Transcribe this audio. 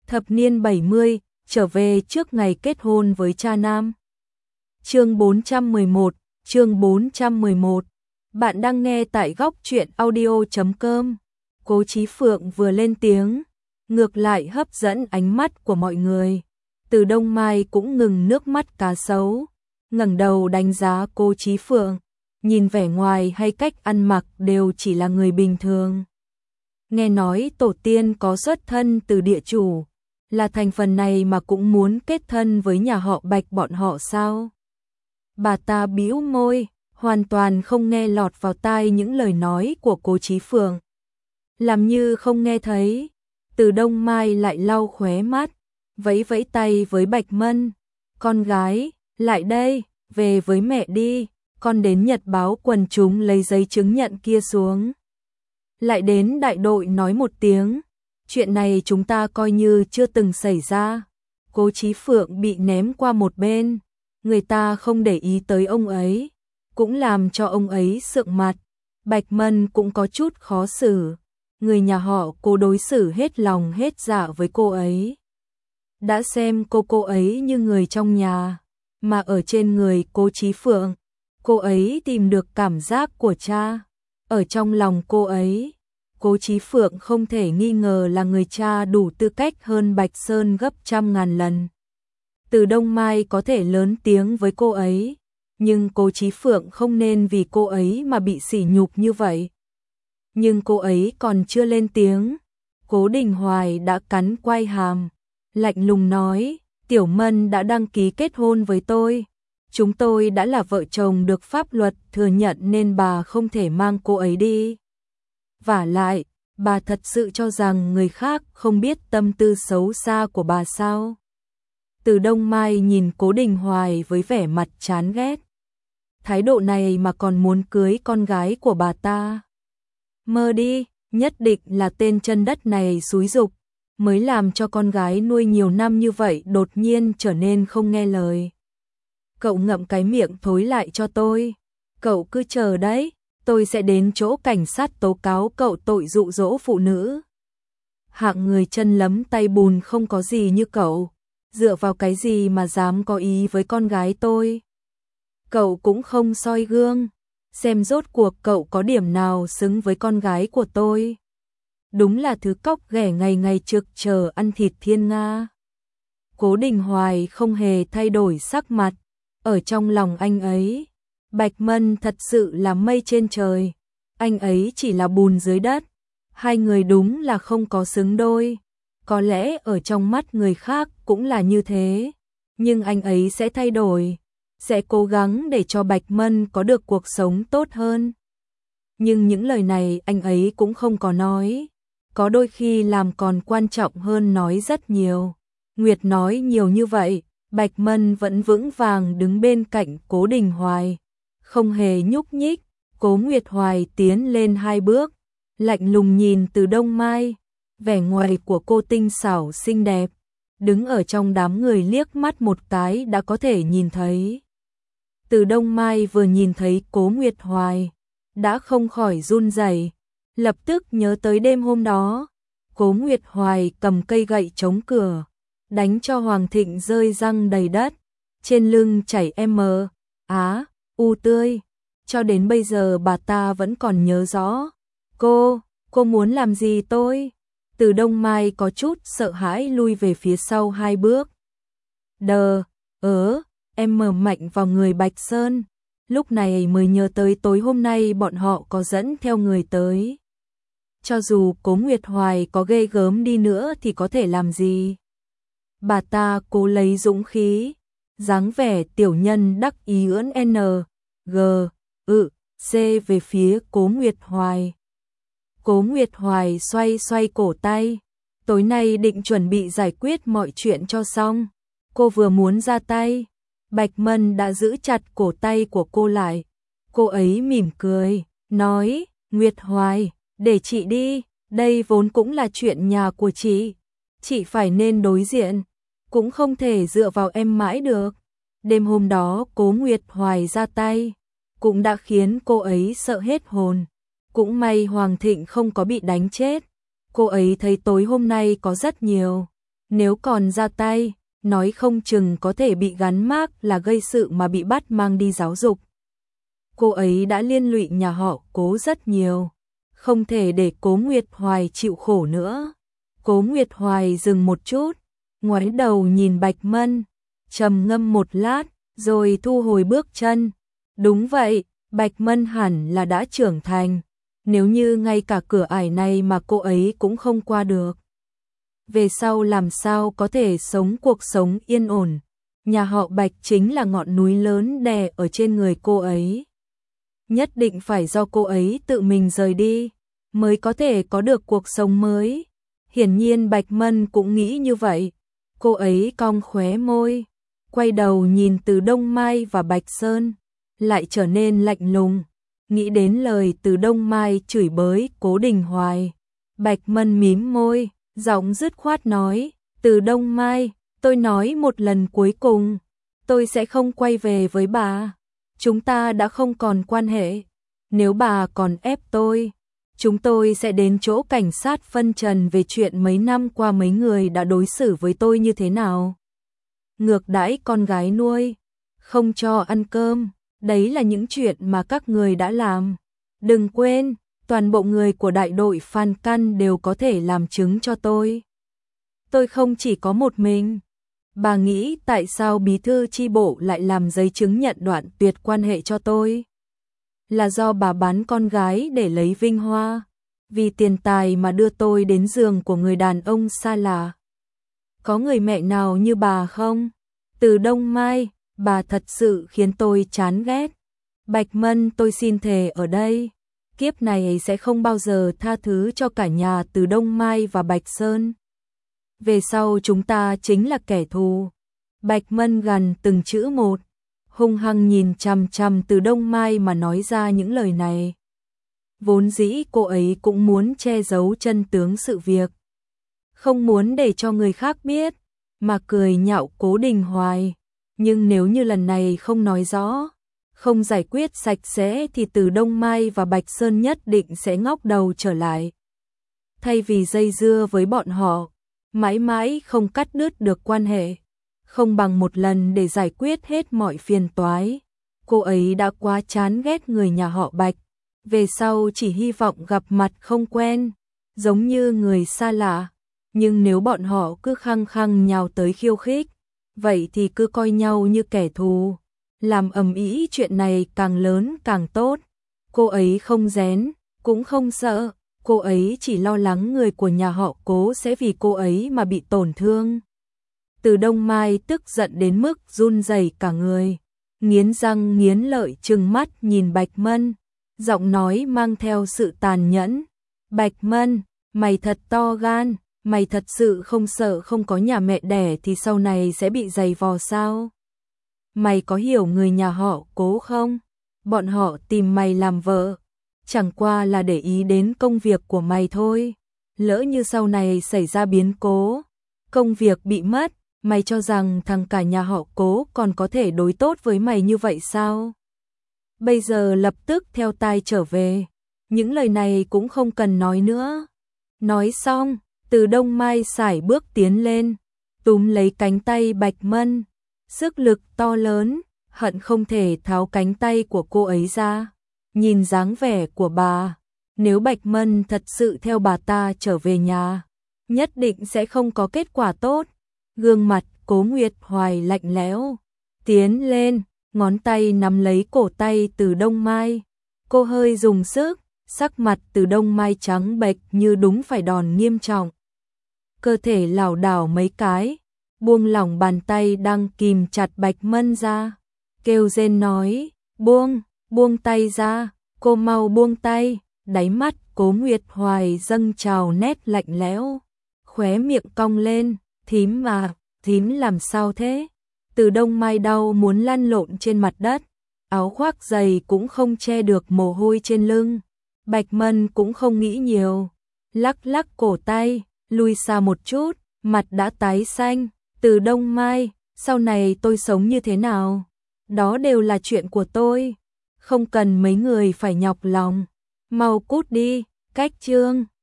Thập niên 70, trở về trước ngày kết hôn với cha nam. Chương 411, chương 411. Bạn đang nghe tại góc truyện audio.com. Cố Chí Phượng vừa lên tiếng, ngược lại hấp dẫn ánh mắt của mọi người. Từ Đông Mai cũng ngừng nước mắt cá sấu, ngẩng đầu đánh giá Cố Chí Phượng, nhìn vẻ ngoài hay cách ăn mặc đều chỉ là người bình thường. Nghe nói tổ tiên có xuất thân từ địa chủ, là thành phần này mà cũng muốn kết thân với nhà họ Bạch bọn họ sao? Bà ta bĩu môi, hoàn toàn không nghe lọt vào tai những lời nói của Cố Chí Phượng. Làm như không nghe thấy, Từ Đông Mai lại lau khóe mắt, vẫy vẫy tay với Bạch Mân. Con gái, lại đây, về với mẹ đi, con đến nhật báo quần chúng lấy giấy chứng nhận kia xuống. Lại đến đại đội nói một tiếng, chuyện này chúng ta coi như chưa từng xảy ra. Cố Chí Phượng bị ném qua một bên, người ta không để ý tới ông ấy, cũng làm cho ông ấy sượng mặt. Bạch Mân cũng có chút khó xử, người nhà họ Cố đối xử hết lòng hết dạ với cô ấy. Đã xem cô ấy như người trong nhà, mà ở trên người Cố Chí Phượng, cô ấy tìm được cảm giác của cha. Ở trong lòng cô ấy, Cố Chí Phượng không thể nghi ngờ là người cha đủ tư cách hơn Bạch Sơn gấp trăm ngàn lần. Từ Đông Mai có thể lớn tiếng với cô ấy, nhưng Cố Chí Phượng không nên vì cô ấy mà bị sỉ nhục như vậy. Nhưng cô ấy còn chưa lên tiếng, Cố Đình Hoài đã cắn quai hàm, lạnh lùng nói, Tiểu Mân đã đăng ký kết hôn với tôi. Chúng tôi đã là vợ chồng được pháp luật thừa nhận nên bà không thể mang cô ấy đi. Vả lại, bà thật sự cho rằng người khác không biết tâm tư xấu xa của bà sao? Từ Đông Mai nhìn Cố Đình Hoài với vẻ mặt chán ghét. Thái độ này mà còn muốn cưới con gái của bà ta. Mơ đi, nhất định là tên chân đất này xúi giục, mới làm cho con gái nuôi nhiều năm như vậy đột nhiên trở nên không nghe lời. Cậu ngậm cái miệng thối lại cho tôi. Cậu cứ chờ đấy, tôi sẽ đến chỗ cảnh sát tố cáo cậu tội dụ dỗ phụ nữ. Hạng người chân lấm tay bùn không có gì như cậu, dựa vào cái gì mà dám có ý với con gái tôi? Cậu cũng không soi gương, xem rốt cuộc cậu có điểm nào xứng với con gái của tôi. Đúng là thứ cóc ghẻ ngày ngày trực chờ ăn thịt thiên nga. Cố Đình Hoài không hề thay đổi sắc mặt, ở trong lòng anh ấy, Bạch Mân thật sự là mây trên trời, anh ấy chỉ là bùn dưới đất. Hai người đúng là không có xứng đôi. Có lẽ ở trong mắt người khác cũng là như thế, nhưng anh ấy sẽ thay đổi, sẽ cố gắng để cho Bạch Mân có được cuộc sống tốt hơn. Nhưng những lời này anh ấy cũng không có nói, có đôi khi làm còn quan trọng hơn nói rất nhiều. Nguyệt nói nhiều như vậy, Bạch Mân vẫn vững vàng đứng bên cạnh Cố Đình Hoài, không hề nhúc nhích. Cố Nguyệt Hoài tiến lên hai bước, lạnh lùng nhìn Từ Đông Mai, vẻ ngoài của cô tinh xảo xinh đẹp, đứng ở trong đám người liếc mắt một cái đã có thể nhìn thấy. Từ Đông Mai vừa nhìn thấy Cố Nguyệt Hoài, đã không khỏi run rẩy, lập tức nhớ tới đêm hôm đó, Cố Nguyệt Hoài cầm cây gậy chống cửa, đánh cho Hoàng Thịnh rơi răng đầy đất, trên lưng chảy u tươi. Cho đến bây giờ bà ta vẫn còn nhớ rõ. Cô muốn làm gì tôi? Từ Đông Mai có chút sợ hãi lui về phía sau hai bước. Em mở mạnh vào người Bạch Sơn, lúc này mới nhớ tới tối hôm nay bọn họ có dẫn theo người tới. Cho dù Cố Nguyệt Hoài có ghê gớm đi nữa thì có thể làm gì? Bà ta cố lấy dũng khí, dáng vẻ tiểu nhân đắc ý ưỡn C về phía Cố Nguyệt Hoài. Cố Nguyệt Hoài xoay xoay cổ tay, tối nay định chuẩn bị giải quyết mọi chuyện cho xong. Cô vừa muốn ra tay, Bạch Mân đã giữ chặt cổ tay của cô lại. Cô ấy mỉm cười, nói, Nguyệt Hoài, để chị đi, đây vốn cũng là chuyện nhà của chị phải nên đối diện, cũng không thể dựa vào em mãi được. Đêm hôm đó Cố Nguyệt Hoài ra tay, cũng đã khiến cô ấy sợ hết hồn. Cũng may Hoàng Thịnh không có bị đánh chết. Cô ấy thấy tối hôm nay có rất nhiều Nếu còn ra tay, nói không chừng có thể bị gắn mác là gây sự mà bị bắt mang đi giáo dục. Cô ấy đã liên lụy nhà họ Cố rất nhiều, không thể để Cố Nguyệt Hoài chịu khổ nữa. Cố Nguyệt Hoài dừng một chút, ngoái đầu nhìn Bạch Mân, trầm ngâm một lát, rồi thu hồi bước chân. Đúng vậy, Bạch Mân hẳn là đã trưởng thành, nếu như ngay cả cửa ải này mà cô ấy cũng không qua được. Về sau làm sao có thể sống cuộc sống yên ổn, nhà họ Bạch chính là ngọn núi lớn đè ở trên người cô ấy. Nhất định phải do cô ấy tự mình rời đi, mới có thể có được cuộc sống mới. Hiển nhiên Bạch Mân cũng nghĩ như vậy. Cô ấy cong khóe môi, quay đầu nhìn Từ Đông Mai và Bạch Sơn, lại trở nên lạnh lùng. Nghĩ đến lời Từ Đông Mai chửi bới Cố Đình Hoài, Bạch Mân mím môi, giọng dứt khoát nói, Từ Đông Mai, tôi nói một lần cuối cùng, tôi sẽ không quay về với bà. Chúng ta đã không còn quan hệ. Nếu bà còn ép tôi, chúng tôi sẽ đến chỗ cảnh sát phân trần về chuyện mấy năm qua mấy người đã đối xử với tôi như thế nào. Ngược đãi con gái nuôi, không cho ăn cơm, đấy là những chuyện mà các người đã làm. Đừng quên, toàn bộ người của đại đội Phan Căn đều có thể làm chứng cho tôi. Tôi không chỉ có một mình. Bà nghĩ tại sao bí thư chi bộ lại làm giấy chứng nhận đoạn tuyệt quan hệ cho tôi? Là do bà bán con gái để lấy vinh hoa, vì tiền tài mà đưa tôi đến giường của người đàn ông xa lạ. Có người mẹ nào như bà không? Từ Đông Mai, bà thật sự khiến tôi chán ghét. Bạch Mân, tôi xin thề ở đây, kiếp này sẽ không bao giờ tha thứ cho cả nhà Từ Đông Mai và Bạch Sơn. Về sau chúng ta chính là kẻ thù. Bạch Mân gằn từng chữ một, hung hăng nhìn chằm chằm Từ Đông Mai mà nói ra những lời này. Vốn dĩ cô ấy cũng muốn che giấu chân tướng sự việc, không muốn để cho người khác biết, mà cười nhạo Cố Đình Hoài. Nhưng nếu như lần này không nói rõ, không giải quyết sạch sẽ thì Từ Đông Mai và Bạch Sơn nhất định sẽ ngóc đầu trở lại. Thay vì dây dưa với bọn họ, mãi mãi không cắt đứt được quan hệ, không bằng một lần để giải quyết hết mọi phiền toái. Cô ấy đã quá chán ghét người nhà họ Bạch, về sau chỉ hy vọng gặp mặt không quen, giống như người xa lạ. Nhưng nếu bọn họ cứ khăng khăng nhào tới khiêu khích, vậy thì cứ coi nhau như kẻ thù, làm ầm ĩ chuyện này càng lớn càng tốt. Cô ấy không rén, cũng không sợ, cô ấy chỉ lo lắng người của nhà họ Cố sẽ vì cô ấy mà bị tổn thương. Từ Đông Mai tức giận đến mức run rẩy cả người, nghiến răng nghiến lợi trừng mắt nhìn Bạch Mân, giọng nói mang theo sự tàn nhẫn. Bạch Mân, mày thật to gan, mày thật sự không sợ không có nhà mẹ đẻ thì sau này sẽ bị giày vò sao? Mày có hiểu người nhà họ Cố không? Bọn họ tìm mày làm vợ, chẳng qua là để ý đến công việc của mày thôi. Lỡ như sau này xảy ra biến cố, công việc bị mất, mày cho rằng thằng cả nhà họ Cố còn có thể đối tốt với mày như vậy sao? Bây giờ lập tức theo tai trở về, những lời này cũng không cần nói nữa. Nói xong, Từ Đông Mai sải bước tiến lên, túm lấy cánh tay Bạch Mân, sức lực to lớn, hận không thể tháo cánh tay của cô ấy ra. Nhìn dáng vẻ của bà, nếu Bạch Mân thật sự theo bà ta trở về nhà, nhất định sẽ không có kết quả tốt. Gương mặt Cố Nguyệt Hoài lạnh lẽo, tiến lên, ngón tay nắm lấy cổ tay Từ Đông Mai. Cô hơi dùng sức, sắc mặt Từ Đông Mai trắng bệch như đúng phải đòn nghiêm trọng. Cơ thể lảo đảo mấy cái, buông lỏng bàn tay đang kìm chặt Bạch Mân ra, kêu rên nói, buông tay ra, cô mau buông tay. Đáy mắt Cố Nguyệt Hoài dâng trào nét lạnh lẽo, khóe miệng cong lên, thím à, thím làm sao thế? Từ Đông Mai đau muốn lăn lộn trên mặt đất, áo khoác dày cũng không che được mồ hôi trên lưng. Bạch Mân cũng không nghĩ nhiều, lắc lắc cổ tay, lui xa một chút, mặt đã tái xanh. Từ Đông Mai, sau này tôi sống như thế nào? Đó đều là chuyện của tôi, không cần mấy người phải nhọc lòng. Mau cút đi, cách chương.